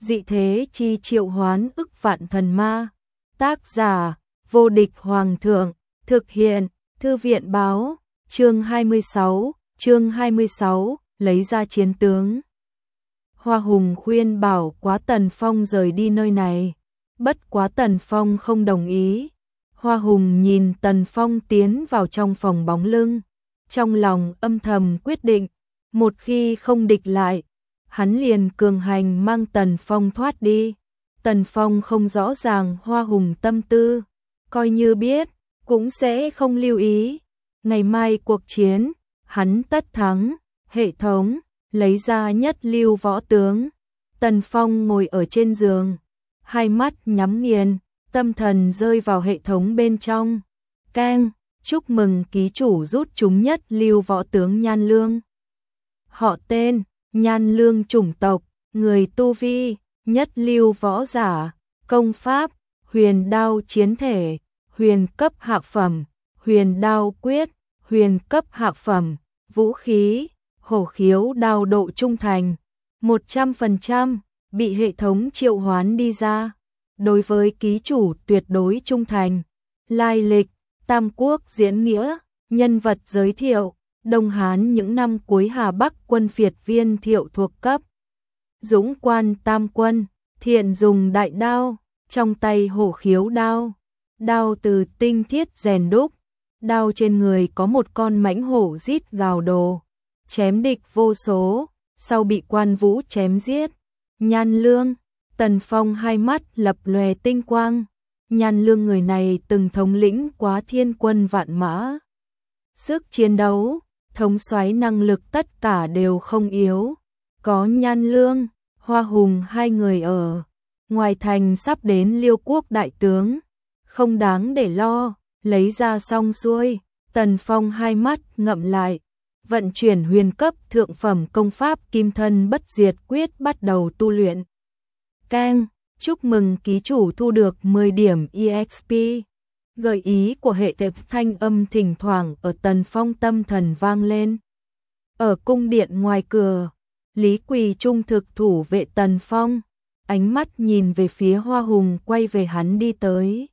dị thế chi triệu hoán ức vạn thần ma. Tác giả, vô địch hoàng thượng, thực hiện, thư viện báo, chương 26, lấy ra chiến tướng. Hoa Hùng khuyên bảo quá Tần Phong rời đi nơi này, bất quá Tần Phong không đồng ý. Hoa Hùng nhìn Tần Phong tiến vào trong phòng bóng lưng, trong lòng âm thầm quyết định, một khi không địch lại, hắn liền cường hành mang Tần Phong thoát đi. Tần Phong không rõ ràng Hoa Hùng tâm tư, coi như biết, cũng sẽ không lưu ý. Ngày mai cuộc chiến, hắn tất thắng. Hệ thống, lấy ra nhất lưu võ tướng. Tần Phong ngồi ở trên giường, hai mắt nhắm nghiền, tâm thần rơi vào hệ thống bên trong. Keng, chúc mừng ký chủ rút chúng nhất lưu võ tướng Nhan Lương. Họ tên, Nhan Lương, chủng tộc, người tu vi, nhất lưu võ giả, công pháp, huyền đao chiến thể, huyền cấp hạ phẩm, huyền đao quyết, huyền cấp hạ phẩm, vũ khí, hổ khiếu đao, độ trung thành, 100%, bị hệ thống triệu hoán đi ra. Đối với ký chủ tuyệt đối trung thành. Lai lịch, Tam Quốc diễn nghĩa, nhân vật giới thiệu, Đông Hán những năm cuối Hà Bắc quân phiệt viên thiệu thuộc cấp. Dũng quan tam quân, thiện dùng đại đao, trong tay hổ khiếu đao, đao từ tinh thiết rèn đúc, đao trên người có một con mãnh hổ rít gào đồ, chém địch vô số, sau bị Quan Vũ chém giết. Nhan Lương, Tần Phong hai mắt lập lòe tinh quang. Nhan Lương người này từng thống lĩnh quá thiên quân vạn mã, sức chiến đấu, thống soái năng lực tất cả đều không yếu. Có Nhan Lương, Hoa Hùng hai người ở ngoài thành, sắp đến Liêu quốc đại tướng, không đáng để lo. Lấy ra xong xuôi, Tần Phong hai mắt ngậm lại, vận chuyển huyền cấp thượng phẩm công pháp Kim Thân Bất Diệt Quyết bắt đầu tu luyện. Keng, chúc mừng ký chủ thu được 10 điểm EXP. Gợi ý của hệ thống thanh âm thỉnh thoảng ở Tần Phong tâm thần vang lên. Ở cung điện ngoài cửa, Lý Quỳ trung thực thủ vệ Tần Phong, ánh mắt nhìn về phía Hoa Hùng quay về hắn đi tới.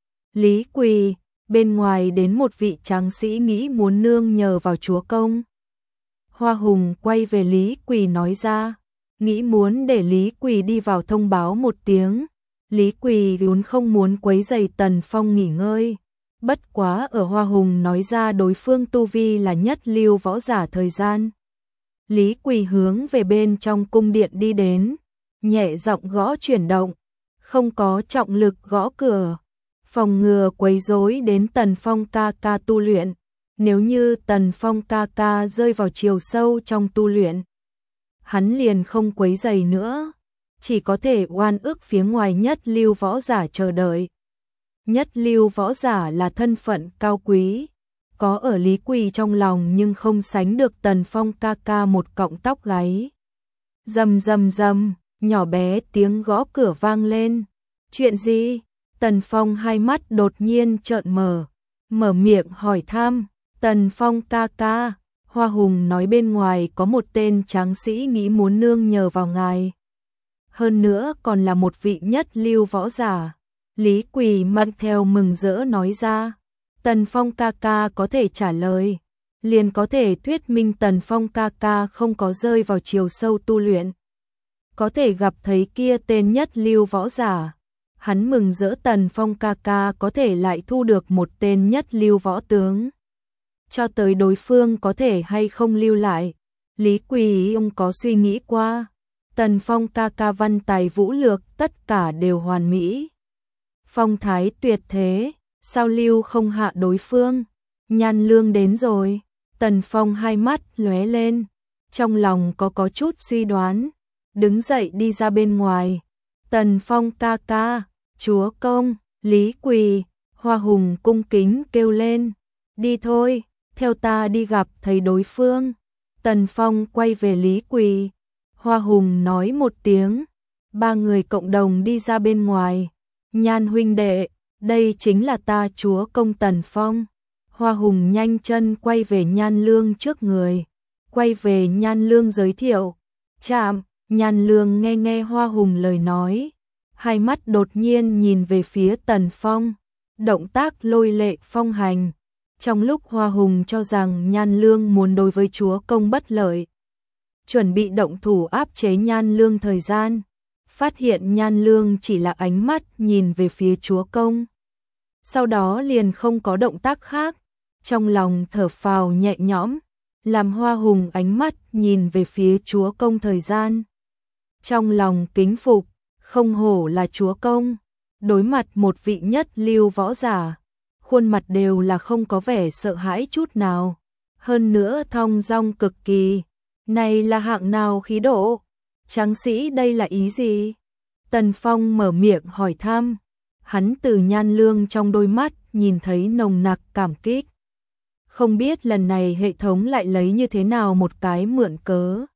Lý Quỳ, bên ngoài đến một vị tráng sĩ nghĩ muốn nương nhờ vào chúa công. Hoa Hùng quay về Lý Quỳ nói ra, nghĩ muốn để Lý Quỳ đi vào thông báo một tiếng. Lý Quỳ vốn không muốn quấy rầy Tần Phong nghỉ ngơi, bất quá ở Hoa Hùng nói ra đối phương tu vi là nhất lưu võ giả thời gian. Lý Quỳ hướng về bên trong cung điện đi đến, nhẹ giọng gõ chuyển động, không có trọng lực gõ cửa, phòng ngừa quấy rối đến Tần Phong ca ca tu luyện. Nếu như Tần Phong ca ca rơi vào chiều sâu trong tu luyện, hắn liền không quấy rầy nữa, chỉ có thể oan ức phía ngoài nhất lưu võ giả chờ đợi. Nhất lưu võ giả là thân phận cao quý, có ở Lý Quỳ trong lòng nhưng không sánh được Tần Phong ca ca một cọng tóc gáy. Rầm rầm rầm, nhỏ bé tiếng gõ cửa vang lên. Chuyện gì? Tần Phong hai mắt đột nhiên trợn mở miệng hỏi thăm. Tần Phong ca ca, Hoa Hùng nói bên ngoài có một tên tráng sĩ nghĩ muốn nương nhờ vào ngài. Hơn nữa còn là một vị nhất lưu võ giả. Lý Quỳ mang theo mừng rỡ nói ra. Tần Phong ca ca có thể trả lời, liền có thể thuyết minh Tần Phong ca ca không có rơi vào chiều sâu tu luyện. Có thể gặp thấy kia tên nhất lưu võ giả. Hắn mừng rỡ Tần Phong ca ca có thể lại thu được một tên nhất lưu võ tướng. Cho tới đối phương có thể hay không lưu lại, Lý Quỳ ông có suy nghĩ qua. Tần Phong ca ca văn tài vũ lược tất cả đều hoàn mỹ, phong thái tuyệt thế, sao lưu không hạ đối phương. Nhan Lương đến rồi. Tần Phong hai mắt lóe lên, trong lòng có chút suy đoán, đứng dậy đi ra bên ngoài. Tần Phong ca ca, chúa công. Lý Quỳ, Hoa Hùng cung kính kêu lên. Đi thôi, theo ta đi gặp thấy đối phương. Tần Phong quay về Lý Quỳ, Hoa Hùng nói một tiếng, ba người cộng đồng đi ra bên ngoài. Nhan huynh đệ, đây chính là ta chúa công Tần Phong. Hoa Hùng nhanh chân quay về Nhan Lương trước người, quay về Nhan Lương giới thiệu. Chạm, Nhan Lương nghe nghe Hoa Hùng lời nói, hai mắt đột nhiên nhìn về phía Tần Phong, động tác lôi lệ phong hành. Trong lúc Hoa Hùng cho rằng Nhan Lương muốn đối với chúa công bất lợi, chuẩn bị động thủ áp chế Nhan Lương thời gian, phát hiện Nhan Lương chỉ là ánh mắt nhìn về phía chúa công. Sau đó liền không có động tác khác, trong lòng thở phào nhẹ nhõm, làm Hoa Hùng ánh mắt nhìn về phía chúa công thời gian. Trong lòng kính phục, không hổ là chúa công, đối mặt một vị nhất lưu võ giả, khuôn mặt đều là không có vẻ sợ hãi chút nào, hơn nữa thong dong cực kỳ. Này là hạng nào khí độ? Tráng sĩ đây là ý gì? Tần Phong mở miệng hỏi thăm, hắn từ Nhan Lương trong đôi mắt nhìn thấy nồng nặc cảm kích. Không biết lần này hệ thống lại lấy như thế nào một cái mượn cớ.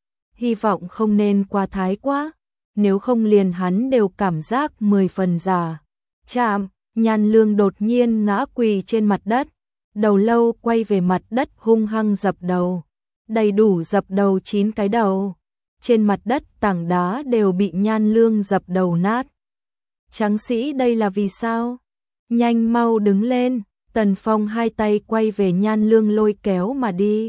Hy vọng không nên quá thái quá, nếu không liền hắn đều cảm giác 10 phần giả. Chạm, Nhan Lương đột nhiên ngã quỳ trên mặt đất, đầu lâu quay về mặt đất hung hăng dập đầu. Đầy đủ dập đầu 9 cái đầu. Trên mặt đất tảng đá đều bị Nhan Lương dập đầu nát. Tráng sĩ đây là vì sao? Nhanh mau đứng lên. Tần Phong hai tay quay về Nhan Lương lôi kéo mà đi.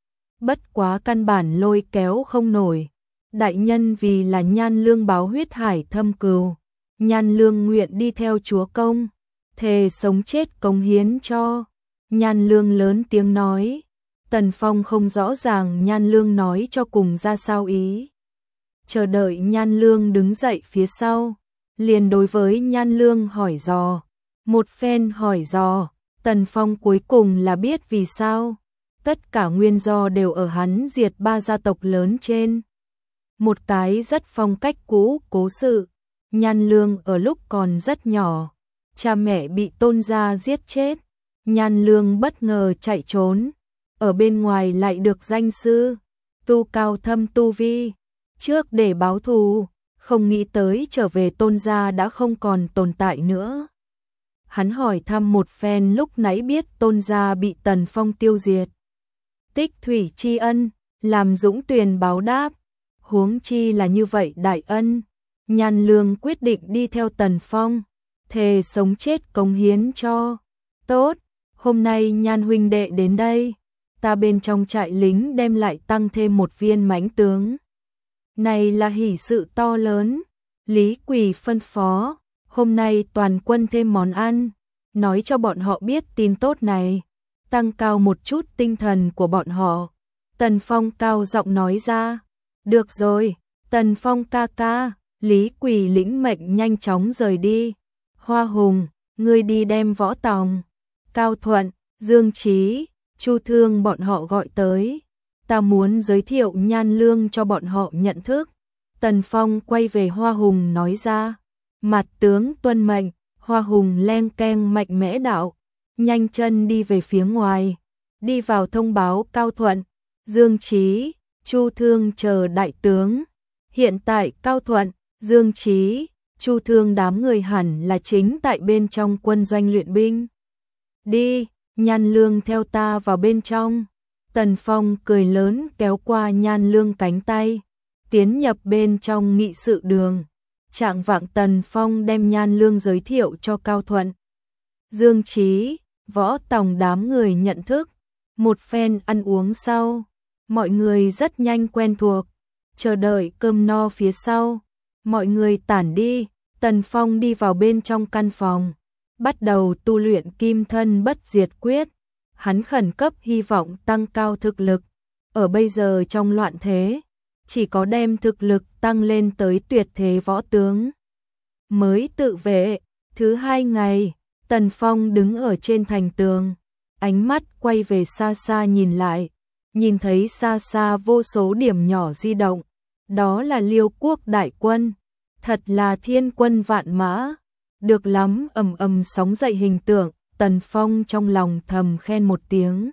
Bất quá căn bản lôi kéo không nổi. Đại nhân vì là Nhan Lương báo huyết hải thâm cừu, Nhan Lương nguyện đi theo chúa công, thề sống chết cống hiến cho. Nhan Lương lớn tiếng nói. Tần Phong không rõ ràng Nhan Lương nói cho cùng ra sao ý. Chờ đợi Nhan Lương đứng dậy phía sau, liền đối với Nhan Lương hỏi dò. Một phen hỏi dò, Tần Phong cuối cùng là biết vì sao. Tất cả nguyên do đều ở hắn diệt 3 gia tộc lớn trên. Một cái rất phong cách cũ cố sự. Nhan Lương ở lúc còn rất nhỏ, cha mẹ bị Tôn gia giết chết. Nhan Lương bất ngờ chạy trốn, ở bên ngoài lại được danh sư, tu cao thâm tu vi, trước để báo thù, không nghĩ tới trở về Tôn gia đã không còn tồn tại nữa. Hắn hỏi thăm một phen lúc nãy biết Tôn gia bị Tần Phong tiêu diệt. Tích thủy tri ân, làm dũng tuyền báo đáp, huống chi là như vậy đại ân. Nhan Lương quyết định đi theo Tần Phong, thề sống chết cống hiến cho. Tốt, hôm nay Nhan huynh đệ đến đây, ta bên trong trại lính đem lại tăng thêm một viên mãnh tướng. Này là hỷ sự to lớn. Lý Quỳ phân phó, hôm nay toàn quân thêm món ăn, nói cho bọn họ biết tin tốt này, tăng cao một chút tinh thần của bọn họ. Tần Phong cao giọng nói ra. Được rồi, Tần Phong ca ca. Lý Quỳ lĩnh mệnh nhanh chóng rời đi. Hoa Hùng, ngươi đi đem Võ Tòng, Cao Thuận, Dương Chí, Chu Thương bọn họ gọi tới. Ta muốn giới thiệu Nhan Lương cho bọn họ nhận thức. Tần Phong quay về Hoa Hùng nói ra. Mặt tướng tuân mệnh. Hoa Hùng len keng mạnh mẽ đạo, nhanh chân đi về phía ngoài, đi vào thông báo Cao Thuận, Dương Chí, Chu Thương chờ đại tướng. Hiện tại Cao Thuận, Dương Chí, Chu Thương đám người hẳn là chính tại bên trong quân doanh luyện binh. Đi, Nhan Lương theo ta vào bên trong. Tần Phong cười lớn kéo qua Nhan Lương cánh tay, tiến nhập bên trong nghị sự đường. Trạng vạng Tần Phong đem Nhan Lương giới thiệu cho Cao Thuận, Dương Chí, Võ Tòng đám người nhận thức. Một phen ăn uống sau, mọi người rất nhanh quen thuộc, chờ đợi cơm no phía sau. Mọi người tản đi, Tần Phong đi vào bên trong căn phòng, bắt đầu tu luyện Kim Thân Bất Diệt Quyết. Hắn khẩn cấp hy vọng tăng cao thực lực, ở bây giờ trong loạn thế, chỉ có đem thực lực tăng lên tới tuyệt thế võ tướng mới tự vệ. Thứ 2 ngày, Tần Phong đứng ở trên thành tường, ánh mắt quay về xa xa nhìn lại, nhìn thấy xa xa vô số điểm nhỏ di động, đó là Liêu quốc đại quân, thật là thiên quân vạn mã, được lắm. Ầm ầm sóng dậy hình tượng, Tần Phong trong lòng thầm khen một tiếng.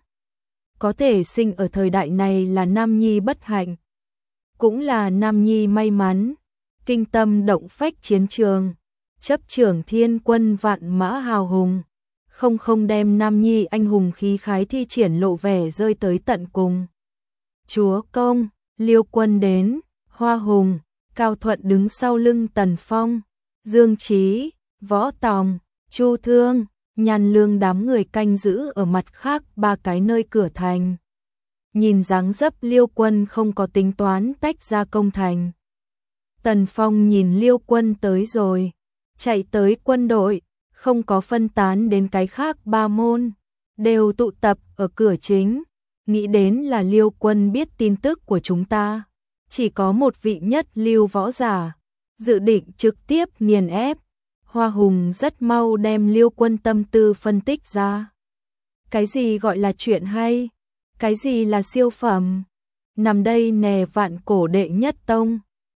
Có thể sinh ở thời đại này là nam nhi bất hạnh, cũng là nam nhi may mắn. Kinh tâm động phách chiến trường, chấp trưởng thiên quân vạn mã hào hùng, không đem nam nhi anh hùng khí khái thi triển lộ vẻ rơi tới tận cùng. Chúa công, Liêu quân đến. Hoa Hùng, Cao Thuận đứng sau lưng Tần Phong, Dương Chí, Võ Tòng, Chu Thương, Nhan Lương đám người canh giữ ở mặt khác 3 cái nơi cửa thành. Nhìn dáng dấp Liêu Quân không có tính toán tách ra công thành. Tần Phong nhìn Liêu Quân tới rồi, chạy tới quân đội, không có phân tán đến cái khác 3 môn, đều tụ tập ở cửa chính, nghĩ đến là Liêu Quân biết tin tức của chúng ta, chỉ có một vị nhất lưu võ giả, dự định trực tiếp nghiền ép. Hoa Hùng rất mau đem Liêu Quân tâm tư phân tích ra. Cái gì gọi là chuyện hay? Cái gì là siêu phẩm? Nằm đây nè vạn cổ đệ nhất tông.